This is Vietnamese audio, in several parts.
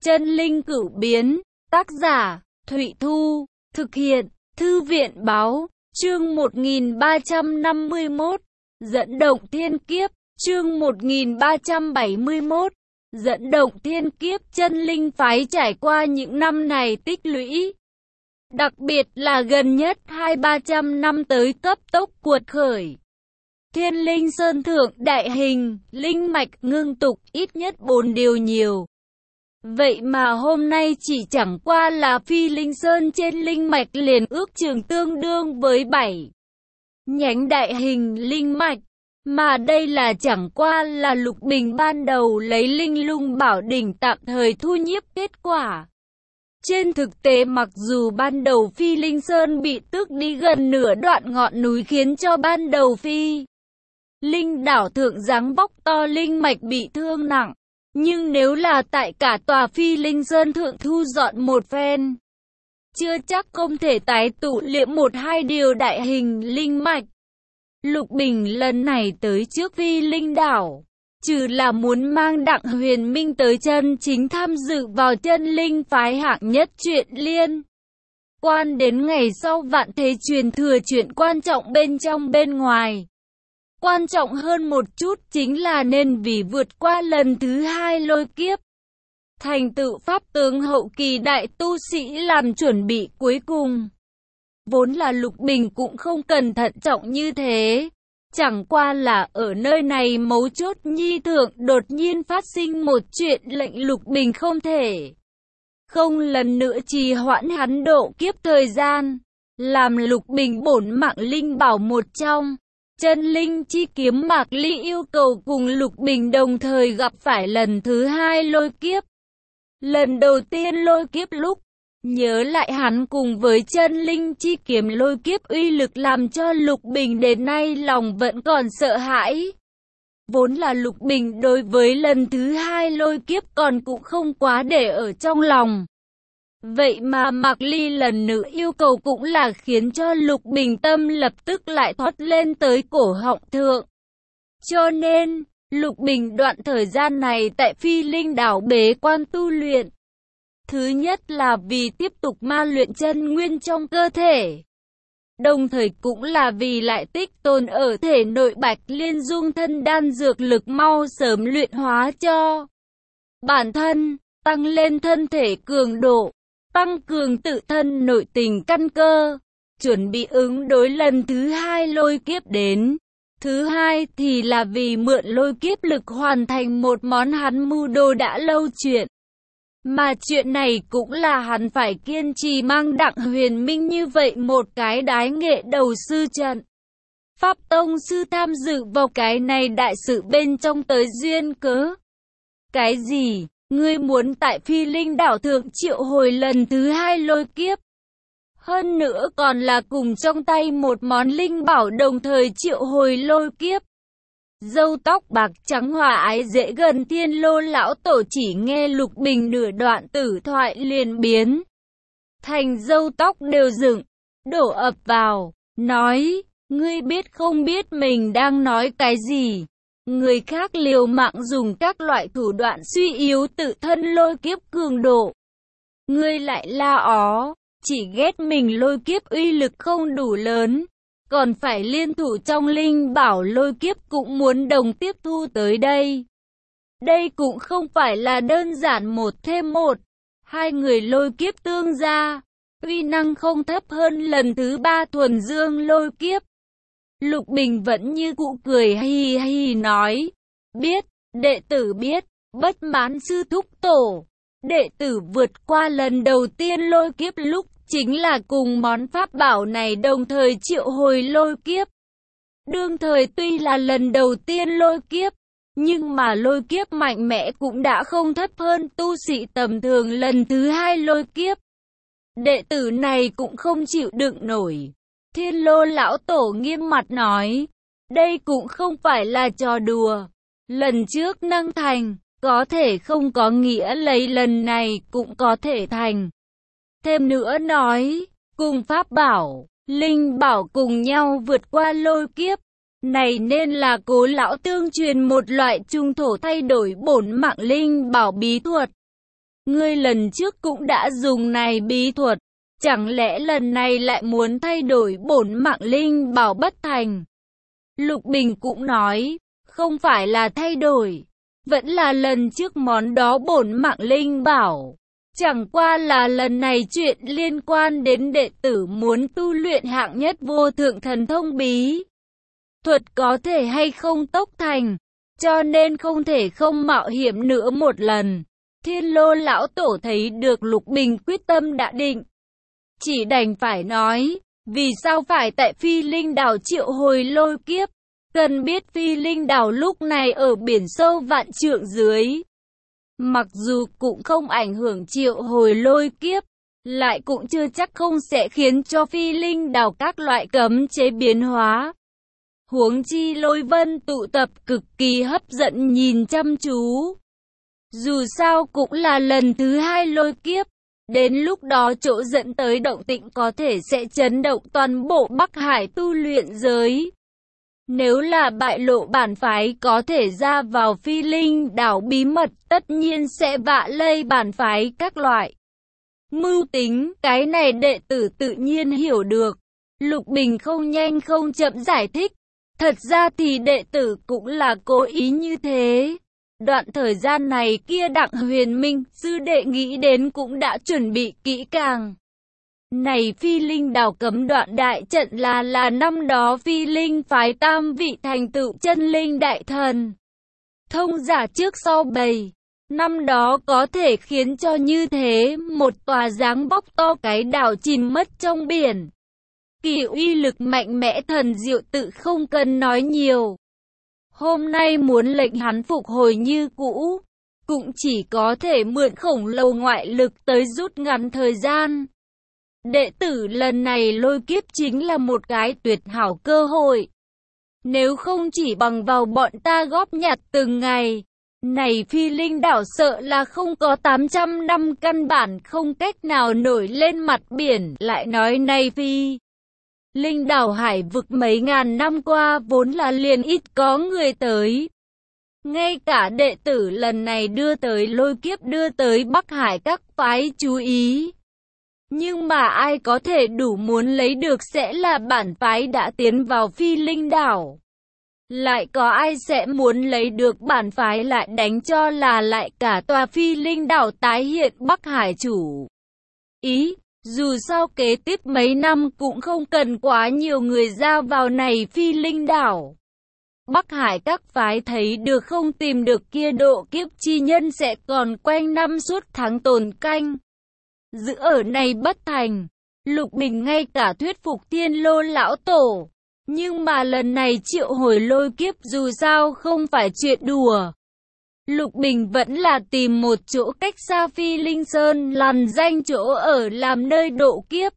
Chân linh cửu biến, tác giả, Thụy Thu, thực hiện, Thư viện báo, chương 1351, dẫn động thiên kiếp, chương 1371, dẫn động thiên kiếp. Chân linh phái trải qua những năm này tích lũy, đặc biệt là gần nhất 200-300 năm tới cấp tốc cuột khởi. Thiên linh sơn thượng đại hình, linh mạch ngưng tục ít nhất 4 điều nhiều. Vậy mà hôm nay chỉ chẳng qua là phi linh sơn trên linh mạch liền ước chừng tương đương với 7 nhánh đại hình linh mạch. Mà đây là chẳng qua là Lục Bình ban đầu lấy linh lung bảo đỉnh tạm thời thu nhiếp kết quả. Trên thực tế mặc dù ban đầu phi linh sơn bị tước đi gần nửa đoạn ngọn núi khiến cho ban đầu phi linh đảo thượng dáng bóc to linh mạch bị thương nặng, nhưng nếu là tại cả tòa phi linh sơn thượng thu dọn một phen, chưa chắc không thể tái tụ liệm 1-2 điều đại hình linh mạch. Lục Bình lần này tới trước phi linh đảo, trừ là muốn mang Đặng Huyền Minh tới chân chính tham dự vào chân linh phái hạng nhất chuyện liên quan đến ngày sau vạn thế truyền thừa chuyện quan trọng bên trong bên ngoài. Quan trọng hơn một chút chính là nên vì vượt qua lần thứ 2 lôi kiếp, thành tựu pháp tướng hậu kỳ đại tu sĩ làm chuẩn bị cuối cùng. Vốn là Lục Bình cũng không cần thận trọng như thế, chẳng qua là ở nơi này mấu chốt nhi thượng đột nhiên phát sinh một chuyện lệnh Lục Bình không thể không lần nữa trì hoãn hắn độ kiếp thời gian, làm Lục Bình bổn mạng linh bảo một trong chân linh chi kiếm Mạc Ly yêu cầu cùng Lục Bình đồng thời gặp phải lần thứ 2 lôi kiếp. Lần đầu tiên lôi kiếp lúc, nhớ lại hắn cùng với chân linh chi kiếm lôi kiếp uy lực làm cho Lục Bình đến nay lòng vẫn còn sợ hãi. Vốn là Lục Bình đối với lần thứ 2 lôi kiếp còn cũng không quá để ở trong lòng. Vậy mà Mạc Ly lần nữa yêu cầu cũng là khiến cho Lục Bình tâm lập tức lại thoát lên tới cổ họng thượng. Cho nên, Lục Bình đoạn thời gian này tại phi linh đảo bế quan tu luyện. Thứ nhất là vì tiếp tục ma luyện chân nguyên trong cơ thể. Đồng thời cũng là vì lại tích tồn ở thể nội Bạch Liên Dung thân đan dược lực mau sớm luyện hóa cho bản thân, tăng lên thân thể cường độ, tăng cường tự thân nội tình căn cơ, chuẩn bị ứng đối lần thứ 2 lôi kiếp đến. Thứ hai thì là vì mượn lôi kiếp lực hoàn thành một món hắn mưu đồ đã lâu chuyện. Mà chuyện này cũng là hắn phải kiên trì mang Đặng Huyền Minh như vậy một cái đái nghệ đầu sư trận. Pháp tông sư tham dự vào cái này đại sự bên trong tới duyên cớ. Cái gì? Ngươi muốn tại phi linh đảo thượng triệu hồi lần thứ 2 lôi kiếp? Hơn nữa còn là cùng trong tay một món linh bảo đồng thời triệu hồi lôi kiếp. Râu tóc bạc trắng hòa ái dễ gần Thiên Lô lão tổ chỉ nghe Lục Bình nửa đoạn tử thoại liền biến thành râu tóc đều dựng, đổ ập vào, nói, ngươi biết không biết mình đang nói cái gì? Người khác liều mạng dùng các loại thủ đoạn suy yếu tự thân lôi kiếp cường độ. Ngươi lại la ó, chỉ ghét mình lôi kiếp uy lực không đủ lớn, còn phải liên thủ trong linh bảo lôi kiếp cũng muốn đồng tiếp thu tới đây. Đây cũng không phải là đơn giản 1+1, 2 người lôi kiếp tương gia, uy năng không thấp hơn lần thứ 3 thuần dương lôi kiếp. Lục Bình vẫn như cụ cười hi hi nói, biết, đệ tử biết, bất mãn sư thúc tổ. Đệ tử vượt qua lần đầu tiên lôi kiếp lúc chính là cùng món pháp bảo này đồng thời triệu hồi lôi kiếp. Đương thời tuy là lần đầu tiên lôi kiếp, nhưng mà lôi kiếp mạnh mẽ cũng đã không thấp hơn tu sĩ tầm thường lần thứ 2 lôi kiếp. Đệ tử này cũng không chịu đựng nổi. Thiên Lô lão tổ nghiêm mặt nói, đây cũng không phải là trò đùa. Lần trước nâng thành, có thể không có nghĩa lấy lần này cũng có thể thành. Thêm nữa nói, cùng pháp bảo, linh bảo cùng nhau vượt qua lôi kiếp. Này nên là Cố lão tương truyền một loại trung thổ thay đổi bổn mạng linh bảo bí thuật. ngươi lần trước cũng đã dùng này bí thuật, chẳng lẽ lần này lại muốn thay đổi bổn mạng linh bảo bất thành? Lục Bình cũng nói, không phải là thay đổi, vẫn là lần trước món đó bổn mạng linh bảo. Chẳng qua là lần này chuyện liên quan đến đệ tử muốn tu luyện hạng nhất vô thượng thần thông bí thuật có thể hay không tốc thành, cho nên không thể không mạo hiểm nữa một lần. Thiên Lô lão tổ thấy được Lục Bình quyết tâm đã định, chỉ đành phải nói, vì sao phải tại Phi Linh đảo triệu hồi lôi kiếp? Cần biết Phi Linh đảo lúc này ở biển sâu vạn trượng dưới. Mặc dù cũng không ảnh hưởng triệu hồi lôi kiếp, lại cũng chưa chắc không sẽ khiến cho Phi Linh đảo các loại cấm chế biến hóa. Huống chi Lôi Vân tụ tập cực kỳ hấp dẫn nhìn chăm chú. Dù sao cũng là lần thứ 2 lôi kiếp, đến lúc đó chỗ dẫn tới động tĩnh có thể sẽ chấn động toàn bộ Bắc Hải tu luyện giới. Nếu là bại lộ bản phái có thể ra vào Phi Linh đảo bí mật, tất nhiên sẽ vạ lây bản phái các loại mưu tính, cái này đệ tử tự nhiên hiểu được. Lục Bình không nhanh không chậm giải thích, thật ra thì đệ tử cũng là cố ý như thế. Đoạn thời gian này kia Đặng Huyền Minh, sư đệ nghĩ đến cũng đã chuẩn bị kỹ càng. Này Phi Linh đảo cấm đoạn đại trận là năm đó Phi Linh phái tam vị thành tựu chân linh đại thần. Thông giả trước sau bày. Năm đó có thể khiến cho như thế một tòa dáng bóc to cái đảo chìm mất trong biển. Kỳ uy lực mạnh mẽ thần diệu tự không cần nói nhiều. Hôm nay muốn lệnh hắn phục hồi như cũ, cũng chỉ có thể mượn khổng lồ ngoại lực tới rút ngắn thời gian. Đệ tử lần này lôi kiếp chính là một cái tuyệt hảo cơ hội. Nếu không chỉ bằng vào bọn ta góp nhặt từng ngày, này Phi Linh đảo sợ là không có 800 năm căn bản không cách nào nổi lên mặt biển. Lại nói này Phi Linh đảo hải vực mấy ngàn năm qua vốn là liền ít có người tới. Ngay cả đệ tử lần này đưa tới lôi kiếp đưa tới Bắc Hải các phái chú ý. Nhưng mà ai có thể đủ muốn lấy được sẽ là bản phái đã tiến vào Phi Linh đảo. Lại có ai sẽ muốn lấy được bản phái lại đánh cho là lại cả tòa Phi Linh đảo tái hiện Bắc Hải chủ ý. Dù sao kế tiếp mấy năm cũng không cần quá nhiều người ra vào này Phi Linh đảo. Bắc Hải các phái thấy được không tìm được kia độ kiếp chi nhân sẽ còn quanh năm suốt tháng tồn canh. Giữ ở này bất thành, Lục Bình ngay cả thuyết phục Thiên Lô lão tổ. Nhưng mà lần này triệu hồi lôi kiếp dù sao không phải chuyện đùa. Lục Bình vẫn là tìm một chỗ cách xa Phi Linh Sơn lằn danh chỗ ở làm nơi độ kiếp.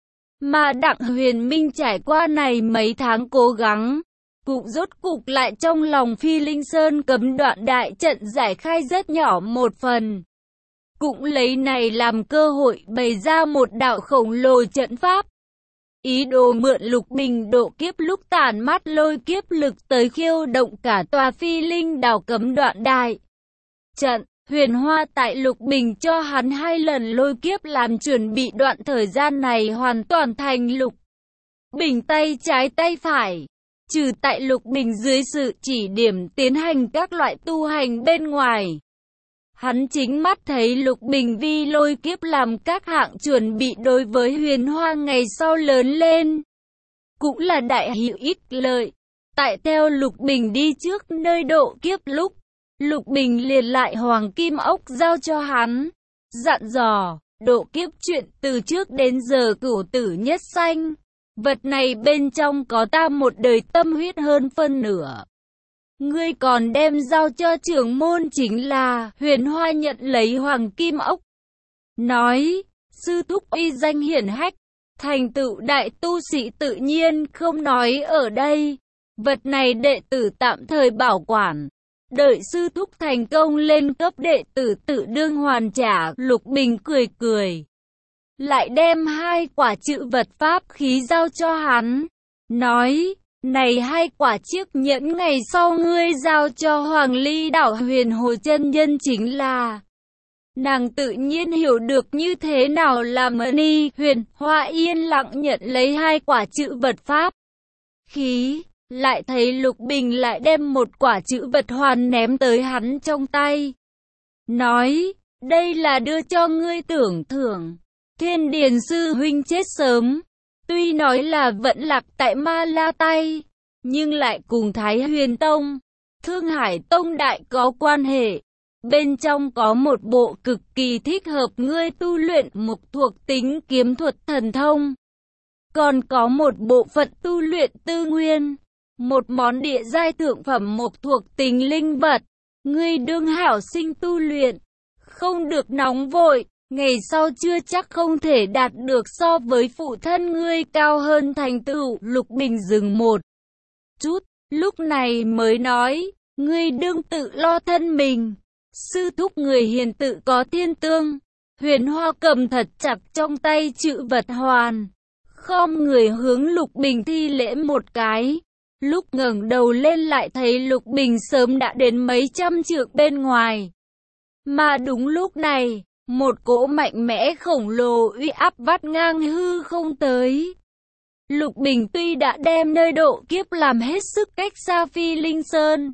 Mà Đặng Huyền Minh trải qua này mấy tháng cố gắng, cũng rốt cục lại trong lòng Phi Linh Sơn cấm đoạn đại trận giải khai rất nhỏ một phần. Cũng lấy này làm cơ hội bày ra một đạo khổng lồ trận pháp. Ý đồ mượn Lục Bình độ kiếp lúc tàn mát lôi kiếp lực tới khiêu động cả tòa Phi Linh đảo cấm đoạn đại trận. Huyền Hoa tại Lục Bình cho hắn 2 lần lôi kiếp làm chuẩn bị đoạn thời gian này hoàn toàn thành Lục Bình tay trái tay phải. Trừ tại Lục Bình dưới sự chỉ điểm tiến hành các loại tu hành bên ngoài. Hắn chính mắt thấy Lục Bình vi lôi kiếp làm các hạng chuẩn bị đối với Huyền Hoa ngày sau lớn lên. Cũng là đại hữu ích lợi. Tại theo Lục Bình đi trước nơi độ kiếp lúc, Lục Bình liền lại hoàng kim ốc giao cho hắn. Dặn dò, độ kiếp chuyện từ trước đến giờ cửu tử nhất sanh. Vật này bên trong có ta một đời tâm huyết hơn phân nửa. Ngươi còn đem giao cho trưởng môn chính là Huyền Hoa nhận lấy hoàng kim ốc. Nói, sư thúc uy danh hiển hách, thành tựu đại tu sĩ tự nhiên không nói ở đây. Vật này đệ tử tạm thời bảo quản. Đợi sư thúc thành công lên cấp đệ tử tự đương hoàn trả. Lục Bình cười cười. Lại đem 2 quả chữ vật pháp khí giao cho hắn. Nói, này 2 quả chiếc nhẫn ngày sau ngươi giao cho Hoàng Ly đảo Huyền Hồ chân nhân chính là Nàng tự nhiên hiểu được như thế nào là mani. Huyền Hoa yên lặng nhận lấy 2 quả chữ vật pháp khí, lại thấy Lục Bình lại đem 1 quả chữ vật hoàn ném tới hắn trong tay. Nói, đây là đưa cho ngươi tưởng thưởng. Thiên Điền sư huynh chết sớm, tuy nói là vẫn lạc tại Ma La Tay, nhưng lại cùng Thái Huyền Tông, Thương Hải Tông đại có quan hệ. Bên trong có một bộ cực kỳ thích hợp ngươi tu luyện mục thuộc tính kiếm thuật thần thông. Còn có một bộ phận tu luyện tư nguyên, một món địa giai thượng phẩm mục thuộc tính linh vật. Ngươi đương hảo sinh tu luyện, không được nóng vội, ngày sau chưa chắc không thể đạt được so với phụ thân ngươi cao hơn thành tựu. Lục Bình dừng một chút, lúc này mới nói, ngươi đương tự lo thân mình. Sư thúc người hiền tự có thiên tương. Huyền Hoa cầm thật chặt trong tay chữ vật hoàn, khom người hướng Lục Bình thi lễ một cái. Lúc ngẩng đầu lên lại thấy Lục Bình sớm đã đến mấy trăm trượng bên ngoài. Mà đúng lúc này, một cỗ mạnh mẽ khổng lồ uy áp vắt ngang hư không tới. Lục Bình tuy đã đem nơi độ kiếp làm hết sức cách xa Phi Linh Sơn,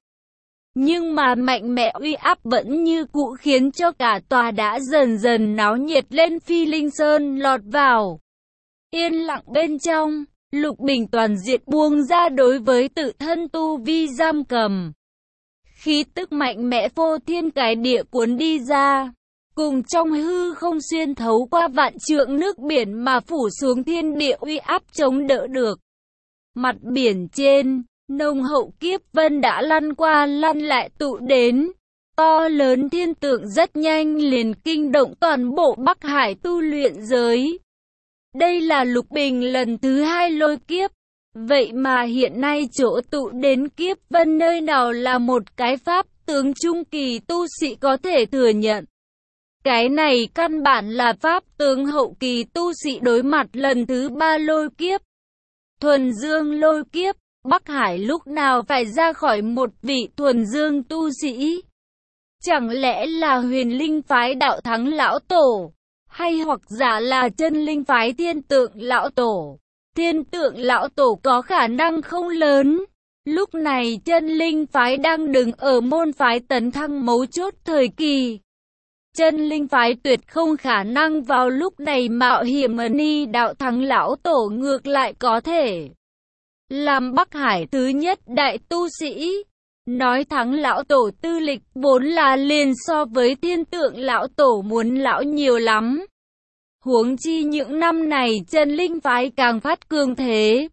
nhưng mà mạnh mẽ uy áp vẫn như cũ khiến cho cả tòa đã dần dần náo nhiệt lên Phi Linh Sơn lọt vào yên lặng bên trong. Lục Bình toàn diện buông ra đối với tự thân tu vi giam cầm. Khí tức mạnh mẽ vô thiên cái địa cuốn đi ra, cùng trong hư không xuyên thấu qua vạn trượng nước biển mà phủ xuống thiên địa uy áp chống đỡ được. Mặt biển trên, nồng hậu kiếp vân đã lăn qua lăn lại tụ đến. To lớn thiên tượng rất nhanh liền kinh động toàn bộ Bắc Hải tu luyện giới. Đây là Lục Bình lần thứ 2 lôi kiếp. Vậy mà hiện nay chỗ tụ đến kiếp vân nơi nào là một cái pháp tướng trung kỳ tu sĩ có thể thừa nhận. Cái này căn bản là pháp tướng hậu kỳ tu sĩ đối mặt lần thứ 3 lôi kiếp. Thuần dương lôi kiếp, Bắc Hải lúc nào phải ra khỏi một vị thuần dương tu sĩ? Chẳng lẽ là Huyền Linh phái Đạo Thắng lão tổ, hay hoặc giả là Chân Linh phái Thiên Tượng lão tổ? Thiên Tượng lão tổ có khả năng không lớn. Lúc này Chân Linh phái đang đứng ở môn phái tấn thăng mấu chốt thời kỳ. Chân Linh phái tuyệt không khả năng vào lúc này mạo hiểm ni Đạo Thắng lão tổ ngược lại có thể làm Bắc Hải thứ nhất đại tu sĩ. Nói Thắng lão tổ tư lịch vốn là liền so với Thiên Tượng lão tổ muốn lão nhiều lắm. Huống chi những năm này Chân Linh phái càng phát cường thế.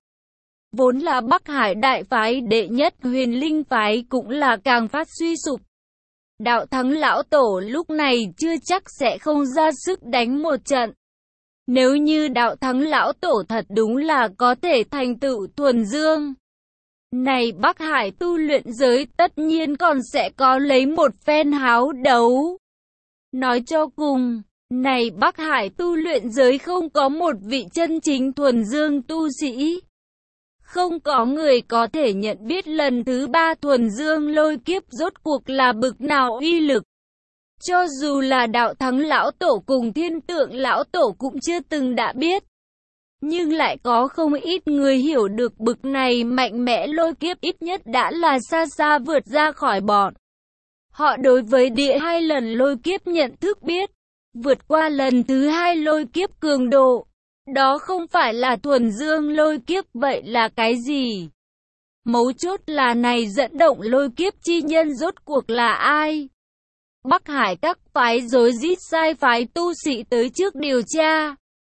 Vốn là Bắc Hải đại phái đệ nhất Huyền Linh phái cũng là càng phát suy sụp. Đạo Thắng lão tổ lúc này chưa chắc sẽ không ra sức đánh một trận. Nếu như Đạo Thắng lão tổ thật đúng là có thể thành tựu thuần dương, này Bắc Hải tu luyện giới tất nhiên còn sẽ có lấy một phen háo đấu. Nói cho cùng, này Bắc Hải tu luyện giới không có một vị chân chính thuần dương tu sĩ. Không có người có thể nhận biết lần thứ 3 thuần dương lôi kiếp rốt cuộc là bực nào uy lực. Cho dù là Đạo Thắng lão tổ cùng Thiên Tượng lão tổ cũng chưa từng đã biết. Nhưng lại có không ít người hiểu được bực này mạnh mẽ lôi kiếp ít nhất đã là xa xa vượt ra khỏi bọn họ. Đối với địa 2 lần lôi kiếp nhận thức biết, vượt qua lần thứ 2 lôi kiếp cường độ. Đó không phải là thuần dương lôi kiếp vậy là cái gì? Mấu chốt là này dẫn động lôi kiếp chi nhân rốt cuộc là ai? Bắc Hải các phái rối rít sai phái tu sĩ tới trước điều tra.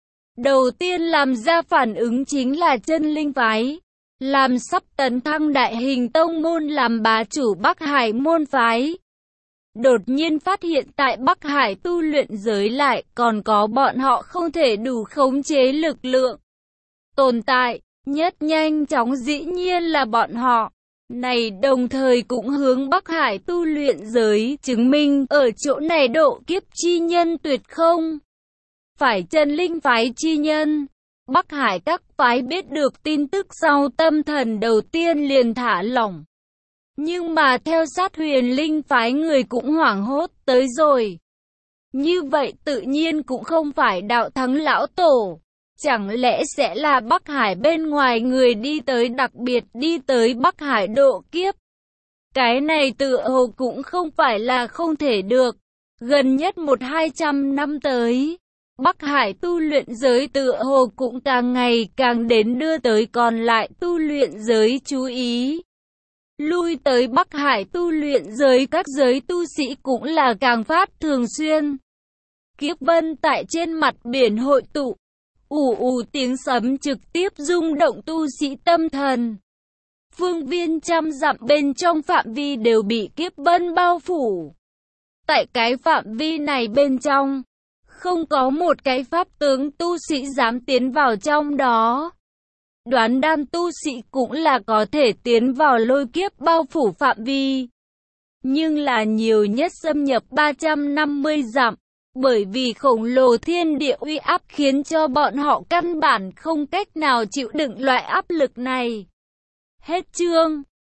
Đầu tiên làm ra phản ứng chính là Chân Linh phái, làm sắp tấn thăng đại hình tông môn làm bá chủ Bắc Hải môn phái. Đột nhiên phát hiện tại Bắc Hải tu luyện giới lại còn có bọn họ không thể đủ khống chế lực lượng tồn tại, nhất nhanh chóng dĩ nhiên là bọn họ. Này đồng thời cũng hướng Bắc Hải tu luyện giới chứng minh ở chỗ này độ kiếp chi nhân tuyệt không phải Chân Linh phái chi nhân. Bắc Hải các phái biết được tin tức sau tâm thần đầu tiên liền thả lỏng. Nhưng mà theo sát Huyền Linh phái người cũng hoảng hốt tới rồi. Như vậy tự nhiên cũng không phải đạo thắng lão tổ. Chẳng lẽ sẽ là Bắc Hải bên ngoài người đi tới, đặc biệt đi tới Bắc Hải độ kiếp? Cái này tựa hồ cũng không phải là không thể được. Gần nhất 100-200 năm tới, Bắc Hải tu luyện giới tựa hồ cũng càng ngày càng đến đưa tới còn lại tu luyện giới chú ý. Lui tới Bắc Hải tu luyện giới các giới tu sĩ cũng là càng phát thường xuyên. Kiếp vân tại trên mặt biển hội tụ, ù ù tiếng sấm trực tiếp rung động tu sĩ tâm thần. Phương viên trăm dặm bên trong phạm vi đều bị kiếp vân bao phủ. Tại cái phạm vi này bên trong, không có một cái pháp tướng tu sĩ dám tiến vào trong đó. Đoán đan tu sĩ cũng là có thể tiến vào lôi kiếp bao phủ phạm vi. Nhưng là nhiều nhất xâm nhập 350 dặm. Bởi vì khổng lồ thiên địa uy áp khiến cho bọn họ căn bản không cách nào chịu đựng loại áp lực này. Hết chương.